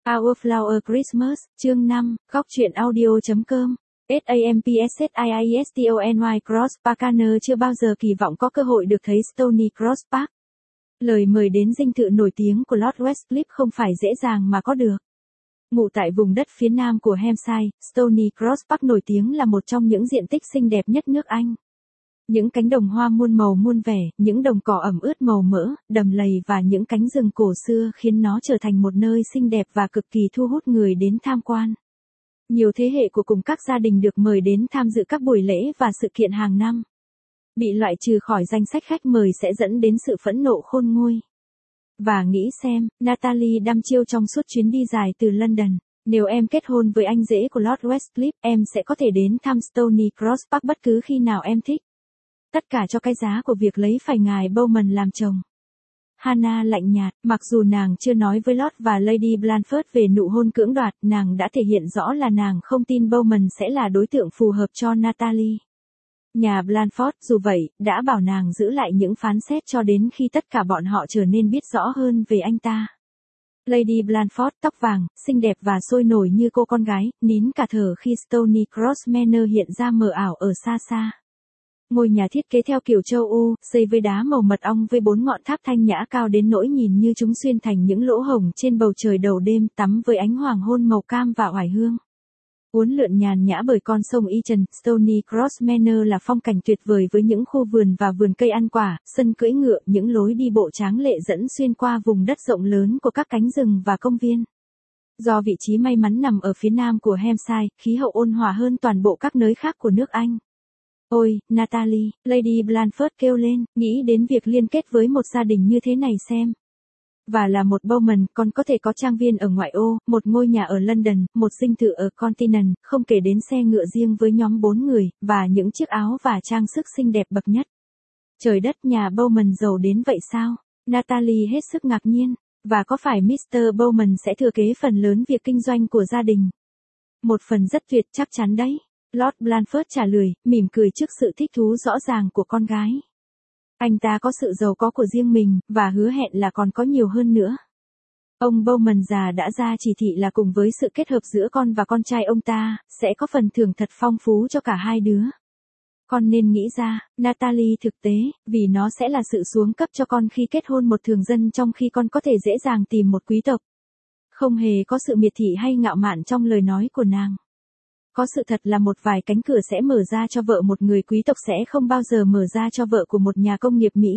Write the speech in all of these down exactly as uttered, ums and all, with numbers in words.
Our Flower Christmas, chương năm, góc truyện audio.com. SAMPSSIISTONY Cross Park chưa bao giờ kỳ vọng có cơ hội được thấy Stony Cross Park. Lời mời đến dinh thự nổi tiếng của Lord Westcliff không phải dễ dàng mà có được. Ngụ tại vùng đất phía nam của Hampshire, Stony Cross Park nổi tiếng là một trong những diện tích xinh đẹp nhất nước Anh. Những cánh đồng hoa muôn màu muôn vẻ, những đồng cỏ ẩm ướt màu mỡ, đầm lầy và những cánh rừng cổ xưa khiến nó trở thành một nơi xinh đẹp và cực kỳ thu hút người đến tham quan. Nhiều thế hệ của cùng các gia đình được mời đến tham dự các buổi lễ và sự kiện hàng năm. Bị loại trừ khỏi danh sách khách mời sẽ dẫn đến sự phẫn nộ khôn nguôi. Và nghĩ xem, Natalie đăm chiêu trong suốt chuyến đi dài từ London. Nếu em kết hôn với anh rể của Lord Westcliff, em sẽ có thể đến thăm Stony Cross Park bất cứ khi nào em thích. Tất cả cho cái giá của việc lấy phải ngài Bowman làm chồng. Hannah lạnh nhạt, mặc dù nàng chưa nói với Lord và Lady Blandford về nụ hôn cưỡng đoạt, nàng đã thể hiện rõ là nàng không tin Bowman sẽ là đối tượng phù hợp cho Natalie. Nhà Blandford, dù vậy, đã bảo nàng giữ lại những phán xét cho đến khi tất cả bọn họ trở nên biết rõ hơn về anh ta. Lady Blandford, tóc vàng, xinh đẹp và sôi nổi như cô con gái, nín cả thở khi Stony Cross Manor hiện ra mờ ảo ở xa xa. Ngôi nhà thiết kế theo kiểu châu Âu, xây với đá màu mật ong với bốn ngọn tháp thanh nhã cao đến nỗi nhìn như chúng xuyên thành những lỗ hổng trên bầu trời đầu đêm, tắm với ánh hoàng hôn màu cam và oải hương. Uốn lượn nhàn nhã bởi con sông Eton, Stony Cross Manor là phong cảnh tuyệt vời với những khu vườn và vườn cây ăn quả, sân cưỡi ngựa, những lối đi bộ tráng lệ dẫn xuyên qua vùng đất rộng lớn của các cánh rừng và công viên. Do vị trí may mắn nằm ở phía nam của Hampshire, khí hậu ôn hòa hơn toàn bộ các nơi khác của nước Anh. Ôi, Natalie, Lady Blandford kêu lên, nghĩ đến việc liên kết với một gia đình như thế này xem. Và là một Bowman, còn có thể có trang viên ở ngoại ô, một ngôi nhà ở London, một dinh thự ở Continent, không kể đến xe ngựa riêng với nhóm bốn người, và những chiếc áo và trang sức xinh đẹp bậc nhất. Trời đất, nhà Bowman giàu đến vậy sao? Natalie hết sức ngạc nhiên. Và có phải mít tơ Bowman sẽ thừa kế phần lớn việc kinh doanh của gia đình? Một phần rất tuyệt, chắc chắn đấy. Lord Blandford trả lời, mỉm cười trước sự thích thú rõ ràng của con gái. Anh ta có sự giàu có của riêng mình, và hứa hẹn là còn có nhiều hơn nữa. Ông Bowman già đã ra chỉ thị là cùng với sự kết hợp giữa con và con trai ông ta, sẽ có phần thưởng thật phong phú cho cả hai đứa. Con nên nghĩ ra, Natalie thực tế, vì nó sẽ là sự xuống cấp cho con khi kết hôn một thường dân trong khi con có thể dễ dàng tìm một quý tộc. Không hề có sự miệt thị hay ngạo mạn trong lời nói của nàng. Có sự thật là một vài cánh cửa sẽ mở ra cho vợ một người quý tộc sẽ không bao giờ mở ra cho vợ của một nhà công nghiệp Mỹ.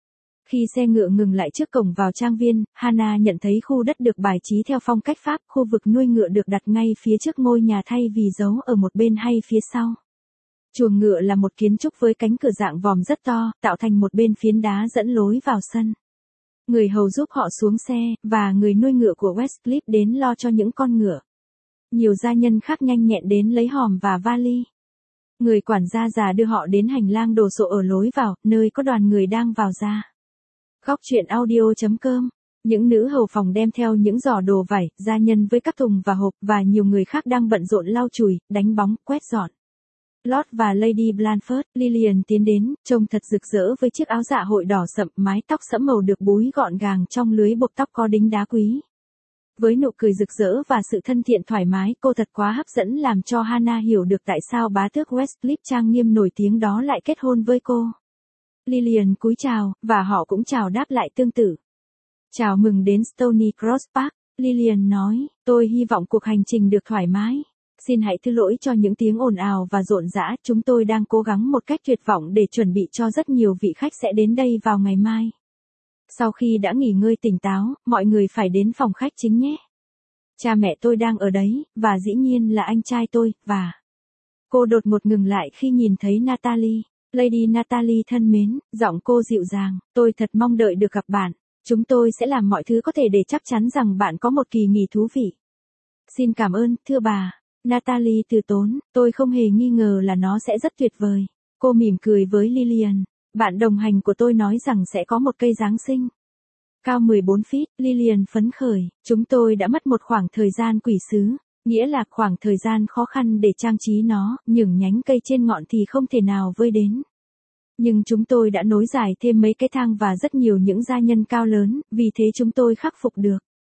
Khi xe ngựa ngừng lại trước cổng vào trang viên, Hannah nhận thấy khu đất được bài trí theo phong cách Pháp, khu vực nuôi ngựa được đặt ngay phía trước ngôi nhà thay vì giấu ở một bên hay phía sau. Chuồng ngựa là một kiến trúc với cánh cửa dạng vòm rất to, tạo thành một bên phiến đá dẫn lối vào sân. Người hầu giúp họ xuống xe, và người nuôi ngựa của Westcliff đến lo cho những con ngựa. Nhiều gia nhân khác nhanh nhẹn đến lấy hòm và vali. Người quản gia già đưa họ đến hành lang đồ sộ ở lối vào, nơi có đoàn người đang vào ra. Góc truyện audio.com. Những nữ hầu phòng đem theo những giỏ đồ vải, gia nhân với các thùng và hộp, và nhiều người khác đang bận rộn lau chùi, đánh bóng, quét dọn. Lord và Lady Blandford, Lillian tiến đến, trông thật rực rỡ với chiếc áo dạ hội đỏ sậm, mái tóc sẫm màu được búi gọn gàng trong lưới buộc tóc có đính đá quý. Với nụ cười rực rỡ và sự thân thiện thoải mái, cô thật quá hấp dẫn làm cho Hannah hiểu được tại sao bá tước Westcliff trang nghiêm nổi tiếng đó lại kết hôn với cô. Lillian cúi chào, và họ cũng chào đáp lại tương tự. Chào mừng đến Stony Cross Park, Lillian nói, tôi hy vọng cuộc hành trình được thoải mái. Xin hãy thứ lỗi cho những tiếng ồn ào và rộn rã, chúng tôi đang cố gắng một cách tuyệt vọng để chuẩn bị cho rất nhiều vị khách sẽ đến đây vào ngày mai. Sau khi đã nghỉ ngơi tỉnh táo, mọi người phải đến phòng khách chính nhé. Cha mẹ tôi đang ở đấy, và dĩ nhiên là anh trai tôi, và... Cô đột ngột ngừng lại khi nhìn thấy Natalie. Lady Natalie thân mến, giọng cô dịu dàng, tôi thật mong đợi được gặp bạn. Chúng tôi sẽ làm mọi thứ có thể để chắc chắn rằng bạn có một kỳ nghỉ thú vị. Xin cảm ơn, thưa bà. Natalie từ tốn, tôi không hề nghi ngờ là nó sẽ rất tuyệt vời. Cô mỉm cười với Lillian. Bạn đồng hành của tôi nói rằng sẽ có một cây Giáng sinh. Cao mười bốn feet, Lillian phấn khởi, chúng tôi đã mất một khoảng thời gian quỷ sứ, nghĩa là khoảng thời gian khó khăn để trang trí nó, những nhánh cây trên ngọn thì không thể nào vơi đến. Nhưng chúng tôi đã nối dài thêm mấy cái thang và rất nhiều những gia nhân cao lớn, vì thế chúng tôi khắc phục được.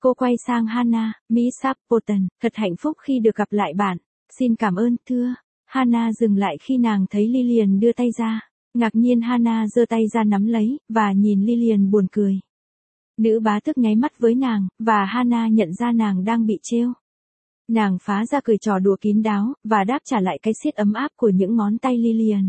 Cô quay sang Hannah, Miss Appleton, thật hạnh phúc khi được gặp lại bạn. Xin cảm ơn, thưa. Hannah dừng lại khi nàng thấy Lillian đưa tay ra. Ngạc nhiên Hannah giơ tay ra nắm lấy, và nhìn Lillian buồn cười. Nữ bá tước nháy mắt với nàng, và Hannah nhận ra nàng đang bị trêu. Nàng phá ra cười trò đùa kín đáo, và đáp trả lại cái siết ấm áp của những ngón tay Lillian.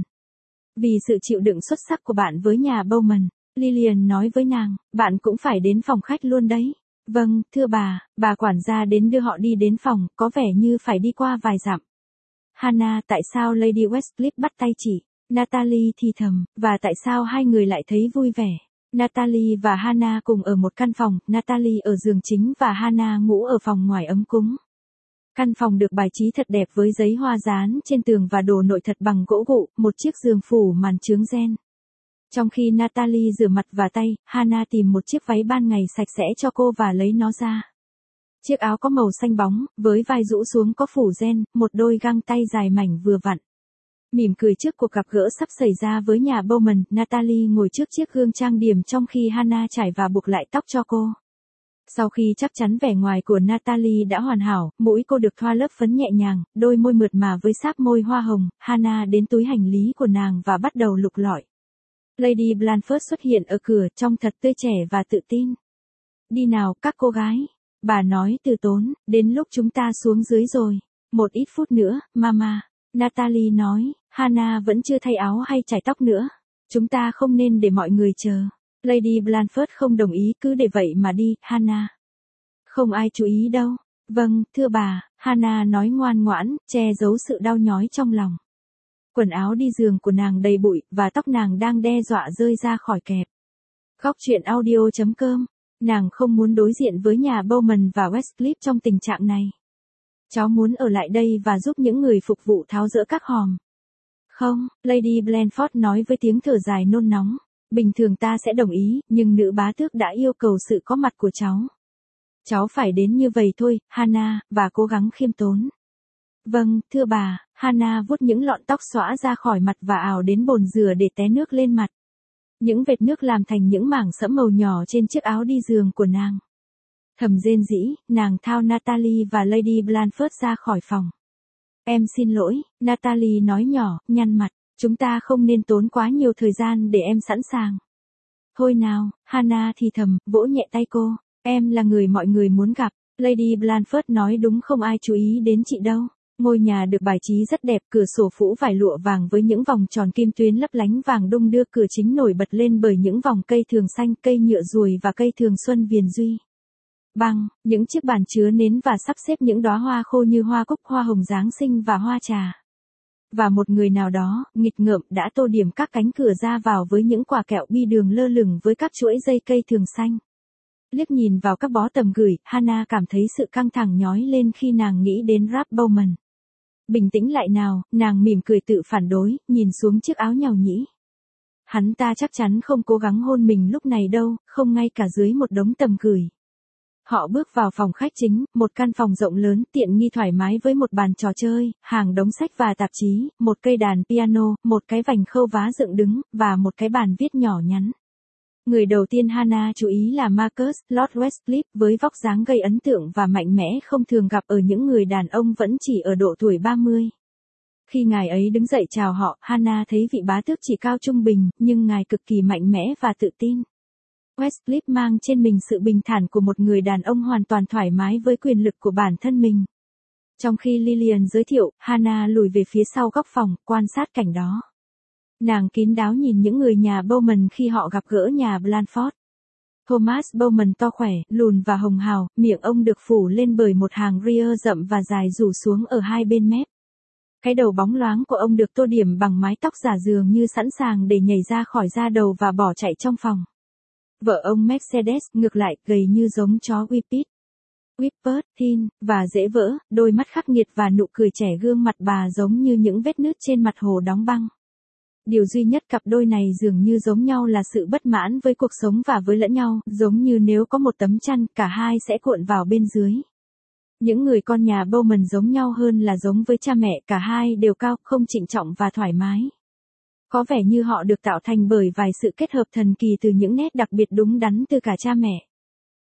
Vì sự chịu đựng xuất sắc của bạn với nhà Bowman, Lillian nói với nàng, bạn cũng phải đến phòng khách luôn đấy. Vâng, thưa bà, bà quản gia đến đưa họ đi đến phòng, có vẻ như phải đi qua vài dặm. Hannah, tại sao Lady Westcliff bắt tay chị? Natalie thì thầm, và tại sao hai người lại thấy vui vẻ? Natalie và Hannah cùng ở một căn phòng, Natalie ở giường chính và Hannah ngủ ở phòng ngoài ấm cúng. Căn phòng được bài trí thật đẹp với giấy hoa dán trên tường và đồ nội thất bằng gỗ gụ, một chiếc giường phủ màn chướng ren. Trong khi Natalie rửa mặt và tay, Hannah tìm một chiếc váy ban ngày sạch sẽ cho cô và lấy nó ra. Chiếc áo có màu xanh bóng, với vai rũ xuống có phủ ren, một đôi găng tay dài mảnh vừa vặn. Mỉm cười trước cuộc gặp gỡ sắp xảy ra với nhà Bowman, Natalie ngồi trước chiếc gương trang điểm trong khi Hannah chải và buộc lại tóc cho cô. Sau khi chắc chắn vẻ ngoài của Natalie đã hoàn hảo, mũi cô được thoa lớp phấn nhẹ nhàng, đôi môi mượt mà với sáp môi hoa hồng, Hannah đến túi hành lý của nàng và bắt đầu lục lọi. Lady Blanford xuất hiện ở cửa trông thật tươi trẻ và tự tin. Đi nào, các cô gái. Bà nói từ tốn, đến lúc chúng ta xuống dưới rồi. Một ít phút nữa, mama. Natalie nói, Hannah vẫn chưa thay áo hay chải tóc nữa. Chúng ta không nên để mọi người chờ. Lady Blanford không đồng ý, cứ để vậy mà đi, Hannah. Không ai chú ý đâu. Vâng, thưa bà, Hannah nói ngoan ngoãn, che giấu sự đau nhói trong lòng. Quần áo đi giường của nàng đầy bụi, và tóc nàng đang đe dọa rơi ra khỏi kẹp. Góc truyện audio chấm com. Nàng không muốn đối diện với nhà Bowman và Westcliff trong tình trạng này. Cháu muốn ở lại đây và giúp những người phục vụ tháo dỡ các hòm. Không, Lady Blanford nói với tiếng thở dài nôn nóng. Bình thường ta sẽ đồng ý, nhưng nữ bá tước đã yêu cầu sự có mặt của cháu. Cháu phải đến như vậy thôi, Hannah, và cố gắng khiêm tốn. Vâng, thưa bà, Hannah vuốt những lọn tóc xõa ra khỏi mặt và ào đến bồn rửa để té nước lên mặt. Những vệt nước làm thành những mảng sẫm màu nhỏ trên chiếc áo đi giường của nàng. Thầm rên rĩ, nàng thao Natalie và Lady Blanford ra khỏi phòng. Em xin lỗi, Natalie nói nhỏ, nhăn mặt. Chúng ta không nên tốn quá nhiều thời gian để em sẵn sàng. Thôi nào, Hannah thì thầm, vỗ nhẹ tay cô. Em là người mọi người muốn gặp. Lady Blanford nói đúng, không ai chú ý đến chị đâu. Ngôi nhà được bài trí rất đẹp, cửa sổ phủ vải lụa vàng với những vòng tròn kim tuyến lấp lánh vàng đung đưa, cửa chính nổi bật lên bởi những vòng cây thường xanh, cây nhựa ruồi và cây thường xuân viền duy. Băng, những chiếc bàn chứa nến và sắp xếp những đóa hoa khô như hoa cúc, hoa hồng Giáng sinh và hoa trà. Và một người nào đó, nghịch ngợm, đã tô điểm các cánh cửa ra vào với những quả kẹo bi đường lơ lửng với các chuỗi dây cây thường xanh. Liếc nhìn vào các bó tầm gửi, Hannah cảm thấy sự căng thẳng nhói lên khi nàng nghĩ đến Rap Bowman. Bình tĩnh lại nào, nàng mỉm cười tự phản đối, nhìn xuống chiếc áo nhàu nhĩ. Hắn ta chắc chắn không cố gắng hôn mình lúc này đâu, không ngay cả dưới một đống tầm gửi. Họ bước vào phòng khách chính, một căn phòng rộng lớn, tiện nghi thoải mái với một bàn trò chơi, hàng đống sách và tạp chí, một cây đàn piano, một cái vành khâu vá dựng đứng, và một cái bàn viết nhỏ nhắn. Người đầu tiên Hannah chú ý là Marcus, Lord Westcliff, với vóc dáng gây ấn tượng và mạnh mẽ không thường gặp ở những người đàn ông vẫn chỉ ở độ tuổi ba mươi. Khi ngài ấy đứng dậy chào họ, Hannah thấy vị bá tước chỉ cao trung bình, nhưng ngài cực kỳ mạnh mẽ và tự tin. Westcliff mang trên mình sự bình thản của một người đàn ông hoàn toàn thoải mái với quyền lực của bản thân mình. Trong khi Lillian giới thiệu, Hannah lùi về phía sau góc phòng, quan sát cảnh đó. Nàng kín đáo nhìn những người nhà Bowman khi họ gặp gỡ nhà Blanford. Thomas Bowman to khỏe, lùn và hồng hào, miệng ông được phủ lên bởi một hàng ria rậm và dài rủ xuống ở hai bên mép. Cái đầu bóng loáng của ông được tô điểm bằng mái tóc giả dường như sẵn sàng để nhảy ra khỏi da đầu và bỏ chạy trong phòng. Vợ ông Mercedes, ngược lại, gầy như giống chó Whippet. Whippet, thin, và dễ vỡ, đôi mắt khắc nghiệt và nụ cười trẻ gương mặt bà giống như những vết nứt trên mặt hồ đóng băng. Điều duy nhất cặp đôi này dường như giống nhau là sự bất mãn với cuộc sống và với lẫn nhau, giống như nếu có một tấm chăn, cả hai sẽ cuộn vào bên dưới. Những người con nhà Bowman giống nhau hơn là giống với cha mẹ, cả hai đều cao, không trịnh trọng và thoải mái. Có vẻ như họ được tạo thành bởi vài sự kết hợp thần kỳ từ những nét đặc biệt đúng đắn từ cả cha mẹ.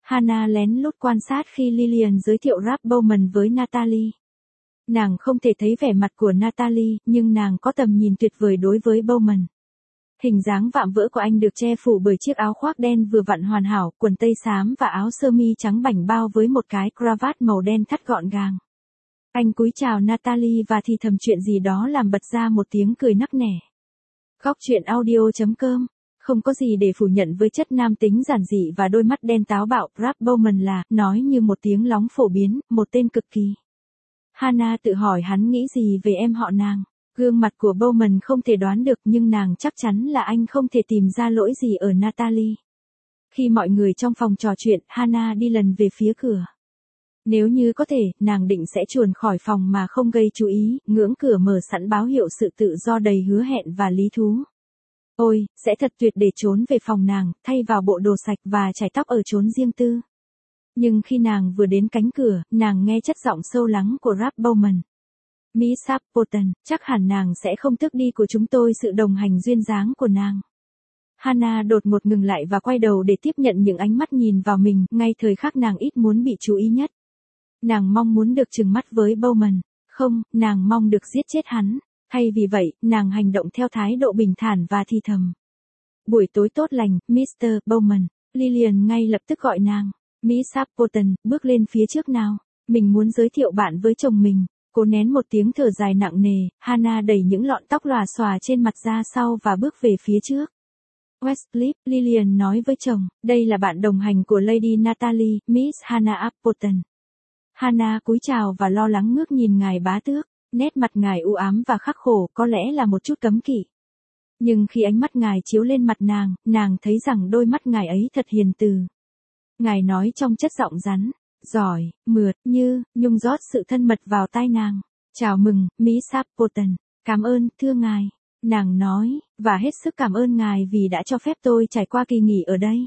Hannah lén lút quan sát khi Lillian giới thiệu Ralph Bowman với Natalie. Nàng không thể thấy vẻ mặt của Natalie, nhưng nàng có tầm nhìn tuyệt vời đối với Bowman. Hình dáng vạm vỡ của anh được che phủ bởi chiếc áo khoác đen vừa vặn hoàn hảo, quần tây xám và áo sơ mi trắng bảnh bao với một cái cravat màu đen thắt gọn gàng. Anh cúi chào Natalie và thì thầm chuyện gì đó làm bật ra một tiếng cười nắc nẻ. Góc truyện audio chấm com. Không có gì để phủ nhận với chất nam tính giản dị và đôi mắt đen táo bạo, Ralph Bowman là, nói như một tiếng lóng phổ biến, một tên cực kỳ. Hannah tự hỏi hắn nghĩ gì về em họ nàng. Gương mặt của Bowman không thể đoán được nhưng nàng chắc chắn là anh không thể tìm ra lỗi gì ở Natalie. Khi mọi người trong phòng trò chuyện, Hannah đi lần về phía cửa. Nếu như có thể, nàng định sẽ chuồn khỏi phòng mà không gây chú ý, ngưỡng cửa mở sẵn báo hiệu sự tự do đầy hứa hẹn và lý thú. Ôi, sẽ thật tuyệt để trốn về phòng nàng, thay vào bộ đồ sạch và chải tóc ở chốn riêng tư. Nhưng khi nàng vừa đến cánh cửa, nàng nghe chất giọng sâu lắng của Ralph Bowman. Miss Appleton, chắc hẳn nàng sẽ không tước đi của chúng tôi sự đồng hành duyên dáng của nàng. Hannah đột ngột ngừng lại và quay đầu để tiếp nhận những ánh mắt nhìn vào mình, ngay thời khắc nàng ít muốn bị chú ý nhất. Nàng mong muốn được trừng mắt với Bowman. Không, nàng mong được giết chết hắn. Thay vì vậy, nàng hành động theo thái độ bình thản và thì thầm. Buổi tối tốt lành, mít tơ Bowman. Lillian ngay lập tức gọi nàng. Miss Appleton, bước lên phía trước nào. Mình muốn giới thiệu bạn với chồng mình. Cố nén một tiếng thở dài nặng nề, Hannah đẩy những lọn tóc lòa xòa trên mặt ra sau và bước về phía trước. Westcliff, Lillian nói với chồng, đây là bạn đồng hành của Lady Natalie, Miss Hannah Appleton. Hannah cúi chào và lo lắng ngước nhìn ngài bá tước, nét mặt ngài u ám và khắc khổ, có lẽ là một chút cấm kỵ. Nhưng khi ánh mắt ngài chiếu lên mặt nàng, nàng thấy rằng đôi mắt ngài ấy thật hiền từ. Ngài nói trong chất giọng rắn, giỏi, mượt, như, nhung rót sự thân mật vào tai nàng. Chào mừng, Miss Appleton, cảm ơn, thưa ngài. Nàng nói, và hết sức cảm ơn ngài vì đã cho phép tôi trải qua kỳ nghỉ ở đây.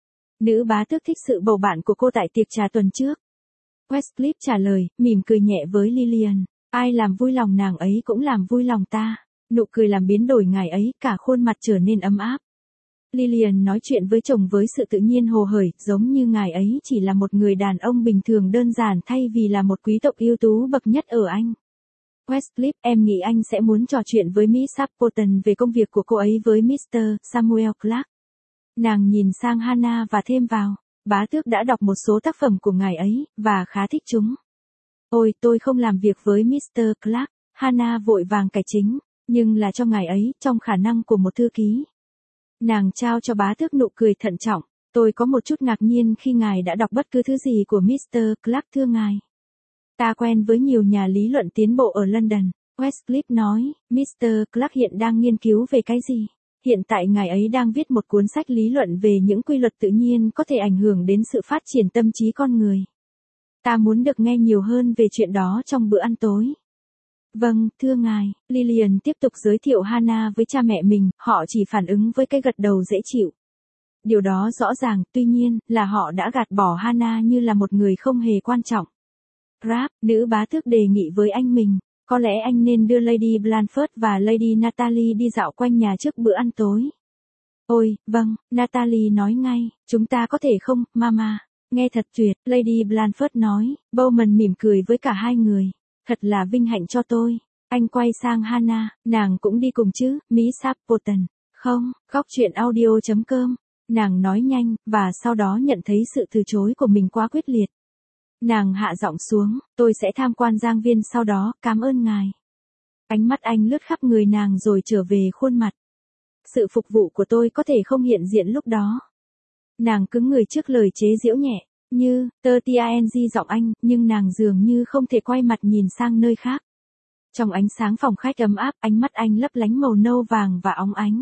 Nữ bá tước thích sự bầu bạn của cô tại tiệc trà tuần trước. Westcliff trả lời, mỉm cười nhẹ với Lillian. Ai làm vui lòng nàng ấy cũng làm vui lòng ta. Nụ cười làm biến đổi ngài ấy, cả khuôn mặt trở nên ấm áp. Lillian nói chuyện với chồng với sự tự nhiên hồ hởi, giống như ngài ấy chỉ là một người đàn ông bình thường đơn giản thay vì là một quý tộc ưu tú bậc nhất ở Anh. Westcliff, em nghĩ anh sẽ muốn trò chuyện với Miss Appleton về công việc của cô ấy với mít tơ Samuel Clark. Nàng nhìn sang Hannah và thêm vào, bá tước đã đọc một số tác phẩm của ngài ấy, và khá thích chúng. Ôi, tôi không làm việc với mít tơ Clark, Hannah vội vàng cải chính, nhưng là cho ngài ấy, trong khả năng của một thư ký. Nàng trao cho bá tước nụ cười thận trọng, tôi có một chút ngạc nhiên khi ngài đã đọc bất cứ thứ gì của mít tơ Clark thưa ngài. Ta quen với nhiều nhà lý luận tiến bộ ở London, Westcliff nói, mít tơ Clark hiện đang nghiên cứu về cái gì? Hiện tại ngài ấy đang viết một cuốn sách lý luận về những quy luật tự nhiên có thể ảnh hưởng đến sự phát triển tâm trí con người. Ta muốn được nghe nhiều hơn về chuyện đó trong bữa ăn tối. Vâng, thưa ngài, Lillian tiếp tục giới thiệu Hannah với cha mẹ mình, họ chỉ phản ứng với cái gật đầu dễ chịu. Điều đó rõ ràng, tuy nhiên, là họ đã gạt bỏ Hannah như là một người không hề quan trọng. Ralph, nữ bá tước đề nghị với anh mình, có lẽ anh nên đưa Lady Blanford và Lady Natalie đi dạo quanh nhà trước bữa ăn tối. Ôi, vâng, Natalie nói ngay, chúng ta có thể không, mama. Nghe thật tuyệt, Lady Blanford nói, Bowman mỉm cười với cả hai người. Thật là vinh hạnh cho tôi. Anh quay sang Hannah, nàng cũng đi cùng chứ, Miss Appleton. Không, góc truyện audio chấm com. Nàng nói nhanh, và sau đó nhận thấy sự từ chối của mình quá quyết liệt. Nàng hạ giọng xuống, tôi sẽ tham quan giang viên sau đó, cảm ơn ngài. Ánh mắt anh lướt khắp người nàng rồi trở về khuôn mặt. Sự phục vụ của tôi có thể không hiện diện lúc đó. Nàng cứng người trước lời chế giễu nhẹ, như, tơ ting giọng anh, nhưng nàng dường như không thể quay mặt nhìn sang nơi khác. Trong ánh sáng phòng khách ấm áp, ánh mắt anh lấp lánh màu nâu vàng và óng ánh.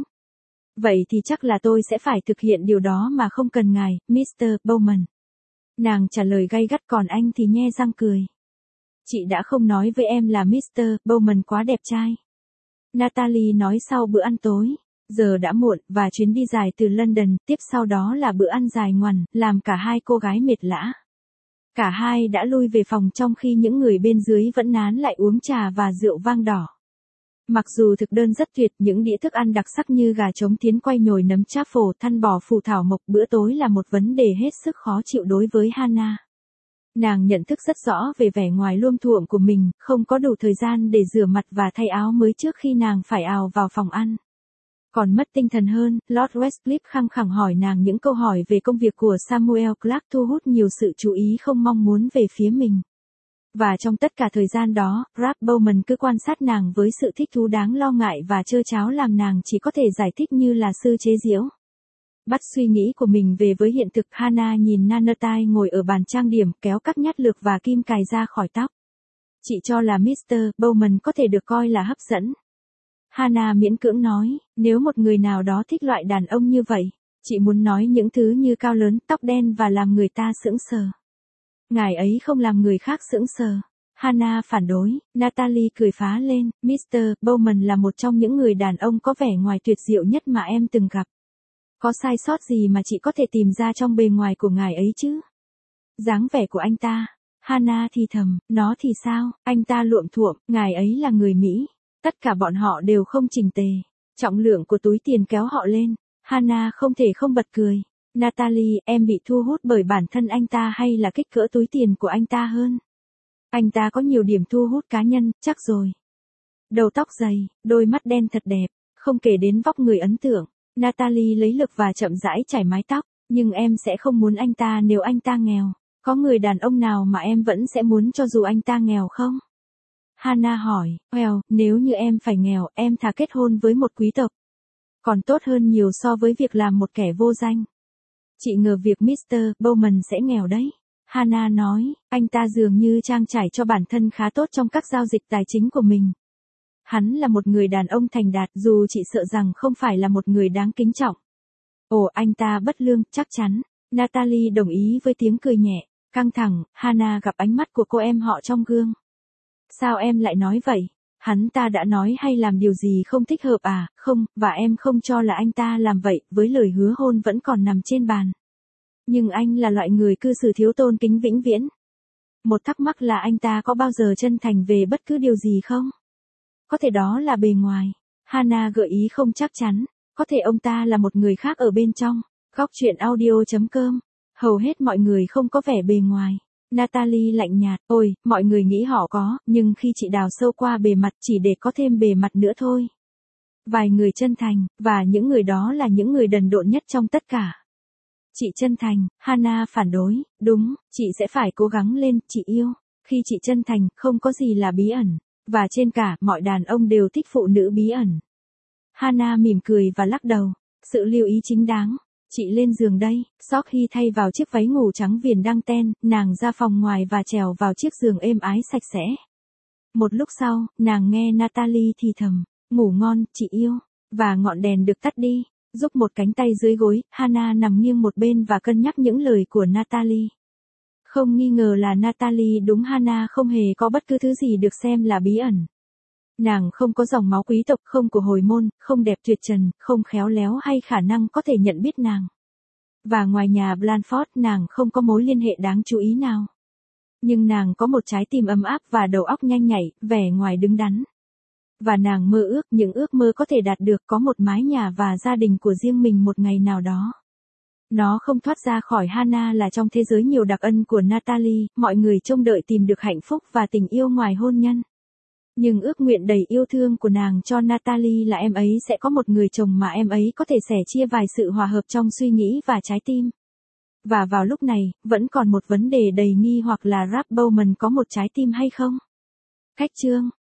Vậy thì chắc là tôi sẽ phải thực hiện điều đó mà không cần ngài, mít tơ Bowman. Nàng trả lời gay gắt còn anh thì nhe răng cười. Chị đã không nói với em là mít tơ Bowman quá đẹp trai. Natalie nói sau bữa ăn tối. Giờ đã muộn, và chuyến đi dài từ London, tiếp sau đó là bữa ăn dài ngoằn, làm cả hai cô gái mệt lã. Cả hai đã lui về phòng trong khi những người bên dưới vẫn nán lại uống trà và rượu vang đỏ. Mặc dù thực đơn rất tuyệt, những đĩa thức ăn đặc sắc như gà trống tiến quay nhồi nấm truffle, thăn bò phù thảo mộc, bữa tối là một vấn đề hết sức khó chịu đối với Hannah. Nàng nhận thức rất rõ về vẻ ngoài luông thuộm của mình, không có đủ thời gian để rửa mặt và thay áo mới trước khi nàng phải ào vào phòng ăn. Còn mất tinh thần hơn, Lord Westcliff khăng khẳng hỏi nàng những câu hỏi về công việc của Samuel Clark, thu hút nhiều sự chú ý không mong muốn về phía mình. Và trong tất cả thời gian đó, Ralph Bowman cứ quan sát nàng với sự thích thú đáng lo ngại và trơ tráo làm nàng chỉ có thể giải thích như là sư chế giễu. Bắt suy nghĩ của mình về với hiện thực, Hannah nhìn Nanatai ngồi ở bàn trang điểm kéo các nhát lược và kim cài ra khỏi tóc. Chị cho là mít tơ Bowman có thể được coi là hấp dẫn. Hannah miễn cưỡng nói, nếu một người nào đó thích loại đàn ông như vậy, chị muốn nói những thứ như cao lớn, tóc đen và làm người ta sững sờ. Ngài ấy không làm người khác sững sờ. Hannah phản đối, Natalie cười phá lên, mít tơ Bowman là một trong những người đàn ông có vẻ ngoài tuyệt diệu nhất mà em từng gặp. Có sai sót gì mà chị có thể tìm ra trong bề ngoài của ngài ấy chứ? Dáng vẻ của anh ta. Hannah thì thầm, nó thì sao, anh ta luộm thuộm, ngài ấy là người Mỹ. Tất cả bọn họ đều không chỉnh tề. Trọng lượng của túi tiền kéo họ lên. Hannah không thể không bật cười. Natalie, em bị thu hút bởi bản thân anh ta hay là kích cỡ túi tiền của anh ta hơn? Anh ta có nhiều điểm thu hút cá nhân, chắc rồi. Đầu tóc dày, đôi mắt đen thật đẹp, không kể đến vóc người ấn tượng. Natalie lấy lực và chậm rãi chải mái tóc, nhưng em sẽ không muốn anh ta nếu anh ta nghèo. Có người đàn ông nào mà em vẫn sẽ muốn cho dù anh ta nghèo không? Hannah hỏi, well, nếu như em phải nghèo, em thà kết hôn với một quý tộc. Còn tốt hơn nhiều so với việc làm một kẻ vô danh. Chị ngờ việc mít tơ Bowman sẽ nghèo đấy. Hannah nói, anh ta dường như trang trải cho bản thân khá tốt trong các giao dịch tài chính của mình. Hắn là một người đàn ông thành đạt, dù chị sợ rằng không phải là một người đáng kính trọng. Ồ, anh ta bất lương, chắc chắn. Natalie đồng ý với tiếng cười nhẹ. Căng thẳng, Hannah gặp ánh mắt của cô em họ trong gương. Sao em lại nói vậy? Hắn ta đã nói hay làm điều gì không thích hợp à? Không, và em không cho là anh ta làm vậy, với lời hứa hôn vẫn còn nằm trên bàn. Nhưng anh là loại người cư xử thiếu tôn kính vĩnh viễn. Một thắc mắc là anh ta có bao giờ chân thành về bất cứ điều gì không? Có thể đó là bề ngoài. Hannah gợi ý không chắc chắn. Có thể ông ta là một người khác ở bên trong. Góc truyện audio chấm com. Hầu hết mọi người không có vẻ bề ngoài. Natalie lạnh nhạt, ôi, mọi người nghĩ họ có, nhưng khi chị đào sâu qua bề mặt chỉ để có thêm bề mặt nữa thôi. Vài người chân thành, và những người đó là những người đần độn nhất trong tất cả. Chị chân thành, Hannah phản đối, đúng, chị sẽ phải cố gắng lên, chị yêu. Khi chị chân thành, không có gì là bí ẩn. Và trên cả, mọi đàn ông đều thích phụ nữ bí ẩn. Hannah mỉm cười và lắc đầu. Sự lưu ý chính đáng. Chị lên giường đây. Sophie thay vào chiếc váy ngủ trắng viền đăng ten, nàng ra phòng ngoài và trèo vào chiếc giường êm ái sạch sẽ. Một lúc sau, nàng nghe Natalie thì thầm, ngủ ngon, chị yêu. Và ngọn đèn được tắt đi. Giúp một cánh tay dưới gối, Hannah nằm nghiêng một bên và cân nhắc những lời của Natalie. Không nghi ngờ là Natalie đúng, Hannah không hề có bất cứ thứ gì được xem là bí ẩn. Nàng không có dòng máu quý tộc, không của hồi môn, không đẹp tuyệt trần, không khéo léo hay khả năng có thể nhận biết nàng. Và ngoài nhà Blanford, nàng không có mối liên hệ đáng chú ý nào. Nhưng nàng có một trái tim ấm áp và đầu óc nhanh nhạy, vẻ ngoài đứng đắn. Và nàng mơ ước những ước mơ có thể đạt được, có một mái nhà và gia đình của riêng mình một ngày nào đó. Nó không thoát ra khỏi Hannah là trong thế giới nhiều đặc ân của Natalie, mọi người trông đợi tìm được hạnh phúc và tình yêu ngoài hôn nhân. Nhưng ước nguyện đầy yêu thương của nàng cho Natalie là em ấy sẽ có một người chồng mà em ấy có thể sẻ chia vài sự hòa hợp trong suy nghĩ và trái tim. Và vào lúc này, vẫn còn một vấn đề đầy nghi hoặc là Ralph Bowman có một trái tim hay không? Cách chương